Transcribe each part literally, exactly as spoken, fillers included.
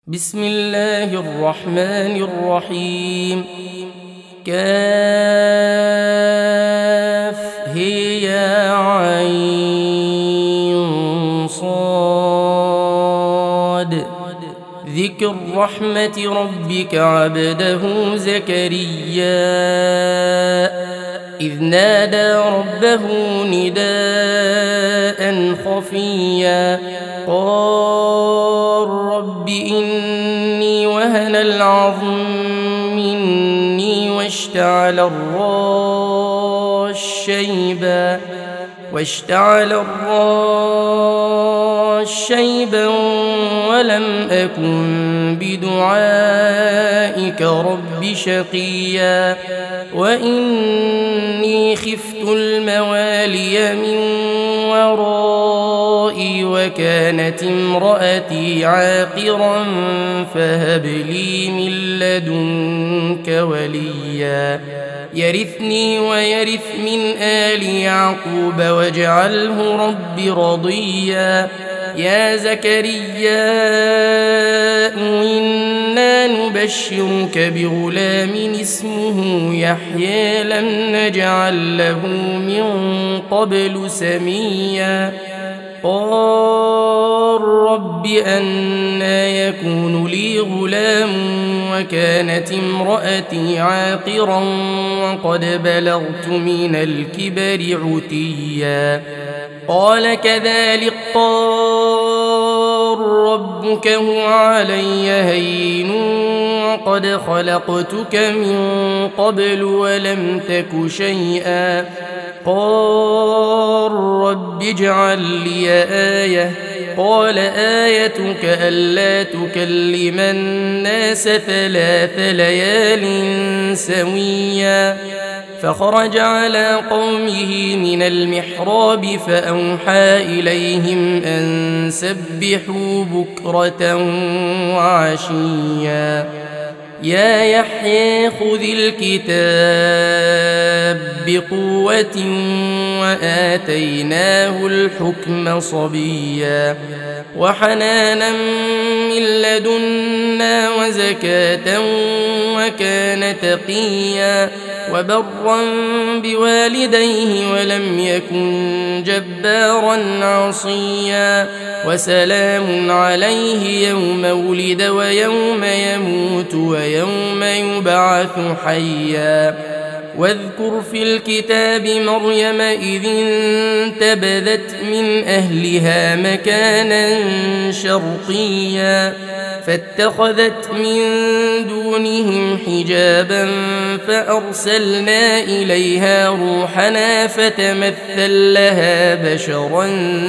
بسم الله الرحمن الرحيم. كاف هي عين صاد. ذكر رحمة ربك عبده زكريا إذ نادى ربه نداء خفيا قال رب إني وهن العظم مني واشتعل الراس شيبا واشتعل الراس شيبا ولم أكن بدعائك رب شقيا وإني خفت الموالي من ورائي وكانت امرأتي عاقرا فهب لي من لدنك وليا يرثني ويرث من آل يعقوب واجعله رب رضيا يا زكريا إنا نبشرك بغلام اسمه يحيى لم نجعل له من قبل سميا قال رب أنى يكون لي غلام وكانت امرأتي عاقرا وقد بلغت من الكبر عتيا قال كذلك قال ربك هو علي هين وقد خلقتك من قبل ولم تك شيئا قال رب اجعل لي آية قال آيتك ألا تكلم الناس ثلاث ليال سويا فخرج على قومه من المحراب فأوحى إليهم أن سبحوا بكرة وعشيا يا يحيى خذ الكتاب بقوة وآتيناه الحكم صبيا وحنانا من لدنا وزكاة وكان تقيا وبرا بوالديه ولم يكن جبارا عصيا وسلام عليه يوم ولد ويوم يموت ويوم يبعث حيا واذكر في الكتاب مريم إذ انتبذت من أهلها مكانا شرقيا فاتخذت من دونهم حجابا فأرسلنا إليها روحنا فتمثل لها بشرا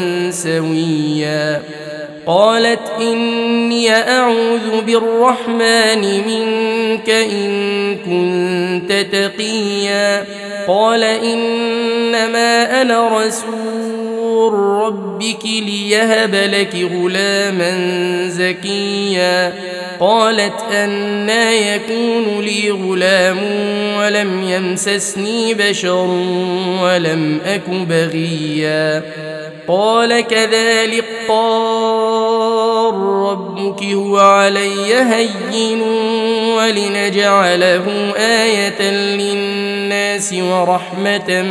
سويا قالت إني أعوذ بالرحمن منك إن كنت تقيا قال إنما أنا رسول ربك ليهب لك غلاما زكيا قالت أنى يكون لي غلام ولم يمسسني بشر ولم أك بغيا قال كذلك قال ربك هو علي هين ولنجعله آية للناس ورحمة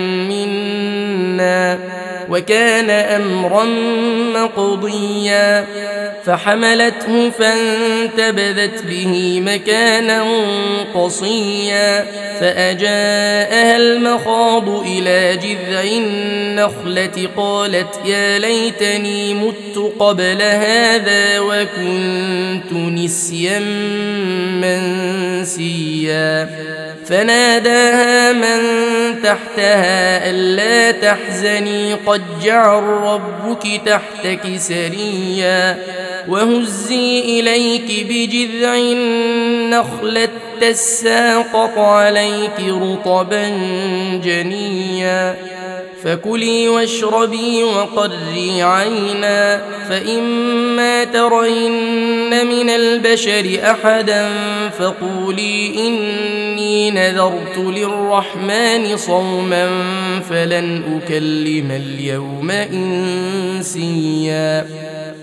منا وكان أمرا مقضيا فحملته فانتبذت به مكانا قصيا فأجاءها المخاض إلى جذع النخلة قالت يا ليتني مت قبل هذا وكنت نسيا منسيا فناداها من تحتها ألا تحزني قد جعل ربك تحتك سريا وهزي إليك بجذع النخلة تساقط عليك رطبا جنيا فكلي واشربي وقري عينا فإما ترين من البشر أحدا فقولي إني نذرت للرحمن صوما فلن أكلم اليوم إنسيا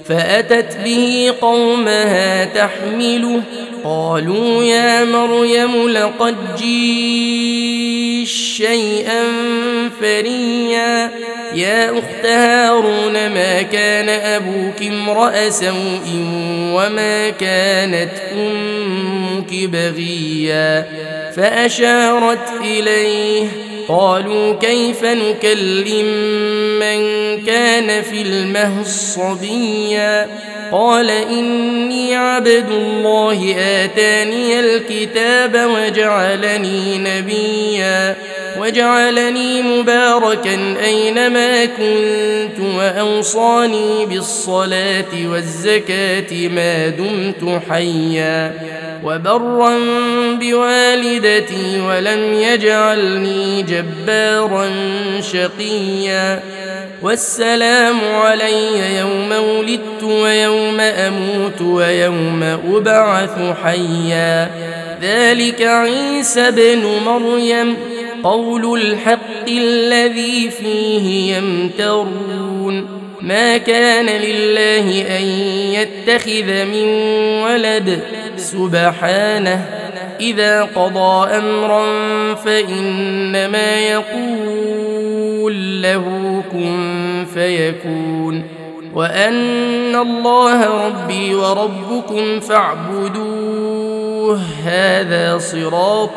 فأتت به قومها تحمله قالوا يا مريم لقد جئت شيئا فريا يا أخت هارون ما كان أبوك امرأ سوء وما كانت أمك بغيا فأشارت إليه قالوا كيف نكلم من كان في المهد صبيا قال إني عبد الله آتاني الكتاب وجعلني نبيا وجعلني مباركا أينما كنت وأوصاني بالصلاة والزكاة ما دمت حيا وبرا بوالدتي ولم يجعلني جبارا شقيا والسلام علي يوم ولدت ويوم أموت ويوم أبعث حيا ذلك عيسى بن مريم قول الحق الذي فيه يمترون ما كان لله أن يتخذ من ولد سبحانه إذا قضى أمرا فإنما يقول له كن فيكون وأن الله ربي وربكم فاعبدوه هذا صراط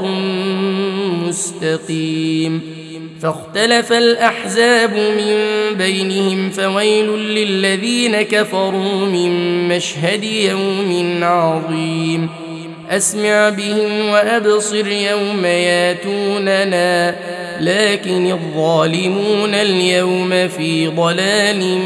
مستقيم فاختلف الأحزاب من بينهم فويل للذين كفروا من مشهد يوم عظيم أسمع بهم وأبصر يوم ياتوننا لكن الظالمون اليوم في ضلال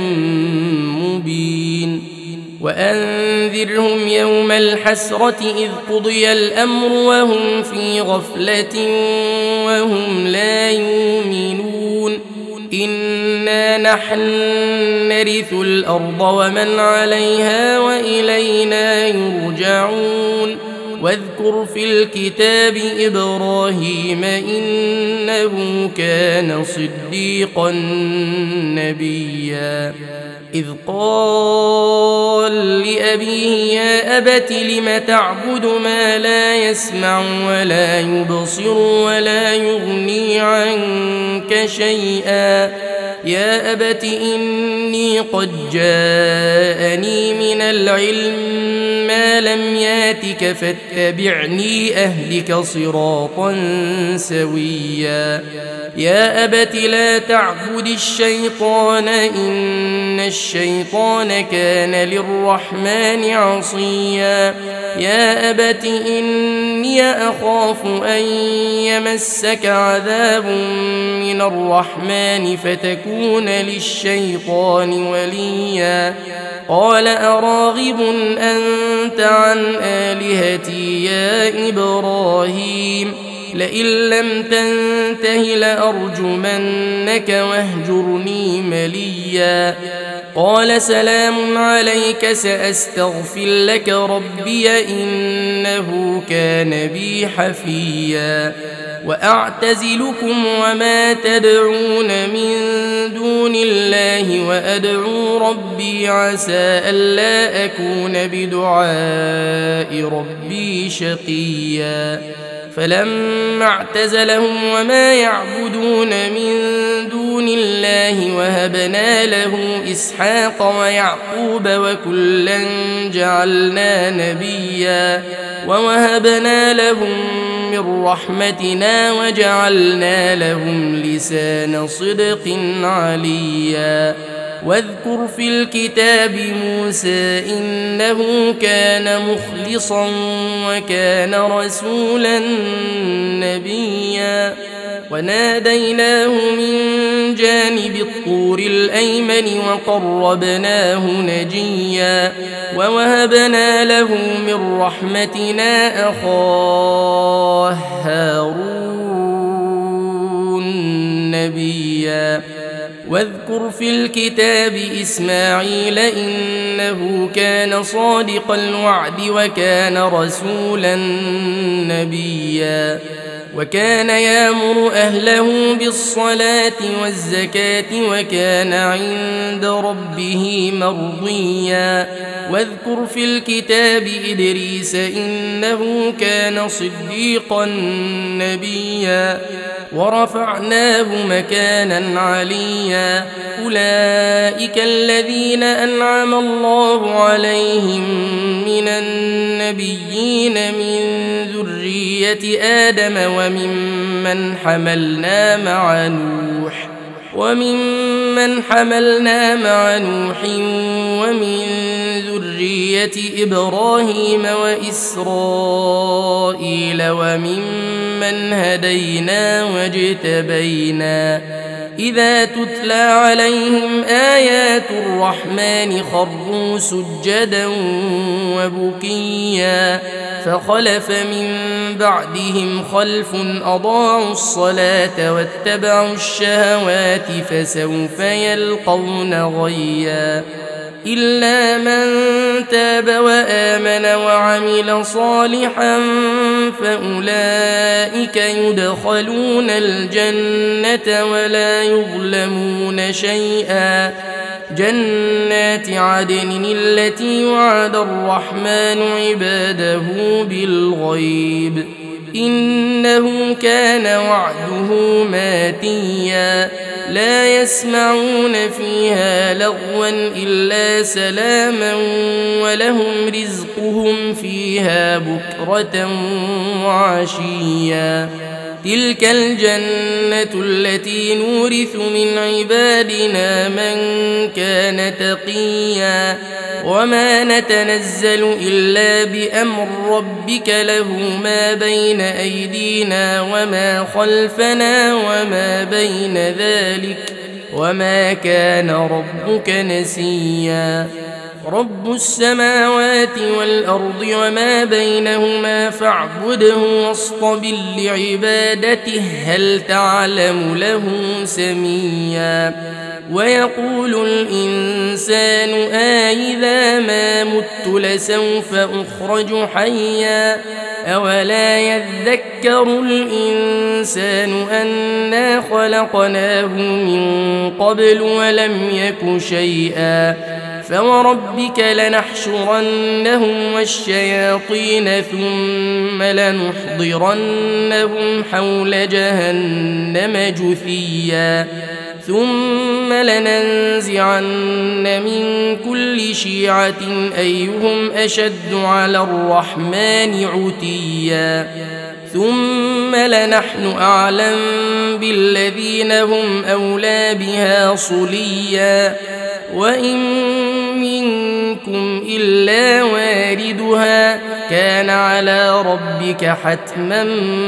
مبين وأنذرهم يوم الحسرة إذ قضي الأمر وهم في غفلة وهم لا يؤمنون إنا نحن نرث الأرض ومن عليها وإلينا يرجعون واذكر في الكتاب إبراهيم إنه كان صديقا نبيا إذ قال لأبيه يا أبت لم تعبد ما لا يسمع ولا يبصر ولا يغني عنك شيئا يا أبت إني قد جاءني من العلم ما لم ياتك فاتبعني أهدك صراطا سويا يا أبت لا تعبد الشيطان إن الشيطان كان للرحمن عصيا يا أبت إني أخاف أن يمسك عذاب من الرحمن فتكون للشيطان وليا قال أراغب أنت عن آلهتي يا إبراهيم لئن لم تنته لأرجمنك واهجرني مليا قال سلام عليك سأستغفر لك ربي إنه كان بي حفيا وأعتزلكم وما تدعون من دون الله وأدعو ربي عسى ألا أكون بدعاء ربي شقيا فلما اعتزلهم وما يعبدون من دون الله وهبنا له إسحاق ويعقوب وكلا جعلنا نبيا ووهبنا لهم من رحمتنا وجعلنا لهم لسان صدق عليا واذكر في الكتاب موسى إنه كان مخلصا وكان رسولا نبيا وناديناه من جانب الطور الأيمن وقربناه نجيا ووهبنا له من رحمتنا أخاه هارون نبيا واذكر في الكتاب إسماعيل إنه كان صادق الوعد وكان رسولا نبيا وكان يأمر أهله بالصلاة والزكاة وكان عند ربه مرضيا واذكر في الكتاب إدريس إنه كان صديقا نبيا ورفعناه مكانا عليا أولئك الذين أنعم الله عليهم من النبيين من ذرية آدم وممن حملنا مع نوح وممن حملنا مع نوح ومن ذرية إبراهيم وإسرائيل وممن هدينا واجتبينا إذا تتلى عليهم آيات الرحمن خروا سجدا وبكيا فخلف من بعدهم خلف أضاعوا الصلاة واتبعوا الشهوات فسوف يلقون غيا إلا من تاب وآمن وعمل صالحا فأولئك يدخلون الجنة ولا يظلمون شيئا جنات عدن التي وعد الرحمن عباده بالغيب إنه كان وعده ماتيا لا يسمعون فيها لغوا إلا سلاما ولهم رزقهم فيها بكرة وعشيا تلك الجنة التي نورث من عبادنا من كان تقيا وما نتنزل إلا بأمر ربك له ما بين أيدينا وما خلفنا وما بين ذلك وما كان ربك نسيا رب السماوات والأرض وما بينهما فاعبده واصطبر لعبادته هل تعلم له سميا ويقول الإنسان آئذا ما مت لسوف أخرج حيا أولا يذكر الإنسان أنا خلقناه من قبل ولم يك شيئا فوربك لنحشرنهم والشياطين ثم لنحضرنهم حول جهنم جثيا ثم لننزعن من كل شيعة أيهم أشد على الرحمن عتيا ثم لنحن أعلم بالذين هم أولى بها صليا وإن منكم إلا واردها كان على ربك حتما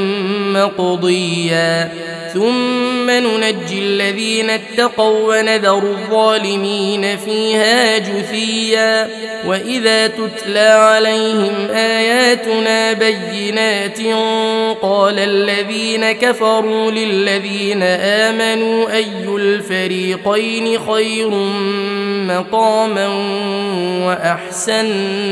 مقضيا ثم ننجي الذين اتقوا ونذر الظالمين فيها جثيا وإذا تتلى عليهم آياتنا بينات قال الذين كفروا للذين آمنوا أي الفريقين خير مقاما وأحسن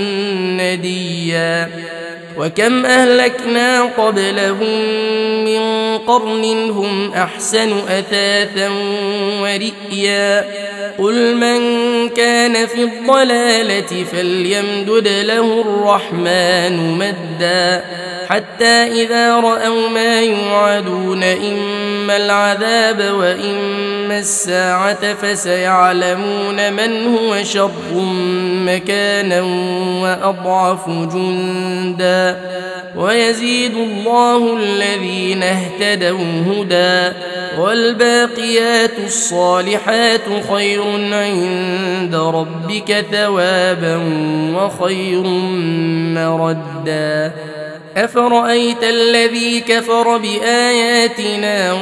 نديا وكم أهلكنا قبلهم من قرن هم أحسن أثاثا ورئيا قل من كان في الضلالة فليمدد له الرحمن مدا حتى إذا رأوا ما يوعدون إما العذاب وإما الساعة فسيعلمون من هو شر مكانا وأضعف جندا ويزيد الله الذين اهتدوا هدى والباقيات الصالحات خير عند ربك ثوابا وخير مردا أفرأيت الذي كفر بآياتنا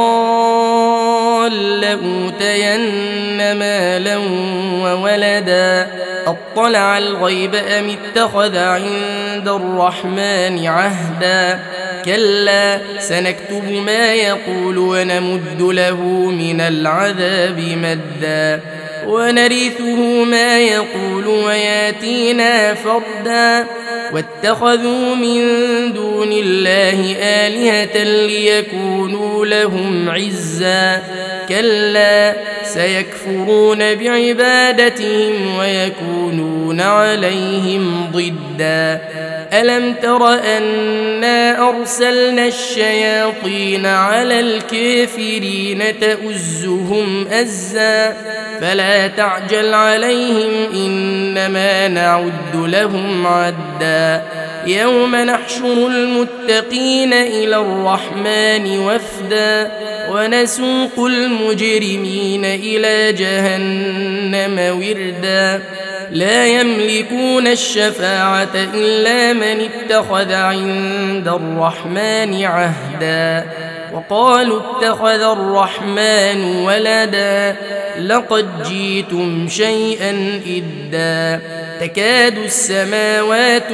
وقال لأوتين مالا وولدا أطلع الغيب أم اتخذ عند الرحمن عهدا كلا سنكتب ما يقول ونمد له من العذاب مدا ونرثه ما يقول وياتينا فردا واتخذوا من دون الله آلهة ليكونوا لهم عزا كلا سيكفرون بعبادتهم ويكونون عليهم ضدا ألم تر أنا أرسلنا الشياطين على الكافرين تؤزهم أزا فلا تعجل عليهم إنما نعد لهم عدا يوم نحشر المتقين إلى الرحمن وفدا ونسوق المجرمين إلى جهنم وردا لا يملكون الشفاعة إلا من اتخذ عند الرحمن عهدا وقالوا اتخذ الرحمن ولدا لقد جئتم شيئا إدا تكاد السماوات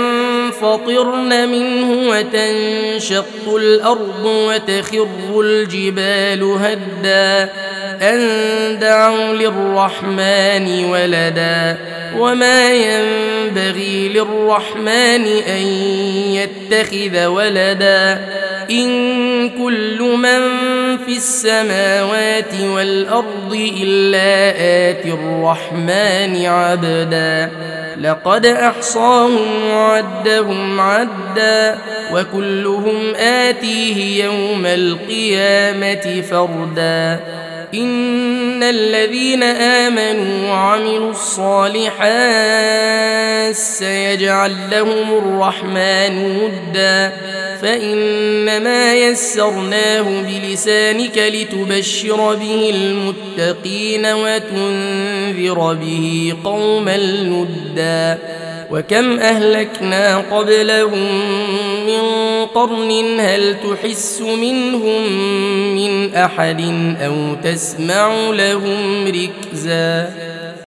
ينفطرن منه وتنشق الأرض وتخر الجبال هدا أن دعوا للرحمن ولدا وما ينبغي للرحمن أن يتخذ ولدا إن كل من في السماوات والأرض إلا آتي الرحمن عبدا لقد أحصاهم وعدهم عدا وكلهم آتيه يوم القيامة فردا إن الذين آمنوا وعملوا الصالحات سيجعل لهم الرحمن ودا فإنما يسرناه بلسانك لتبشر به المتقين وتنذر به قوما لدا وكم أهلكنا قبلهم من قرن هل تحس منهم من أحد أو تسمع لهم ركزا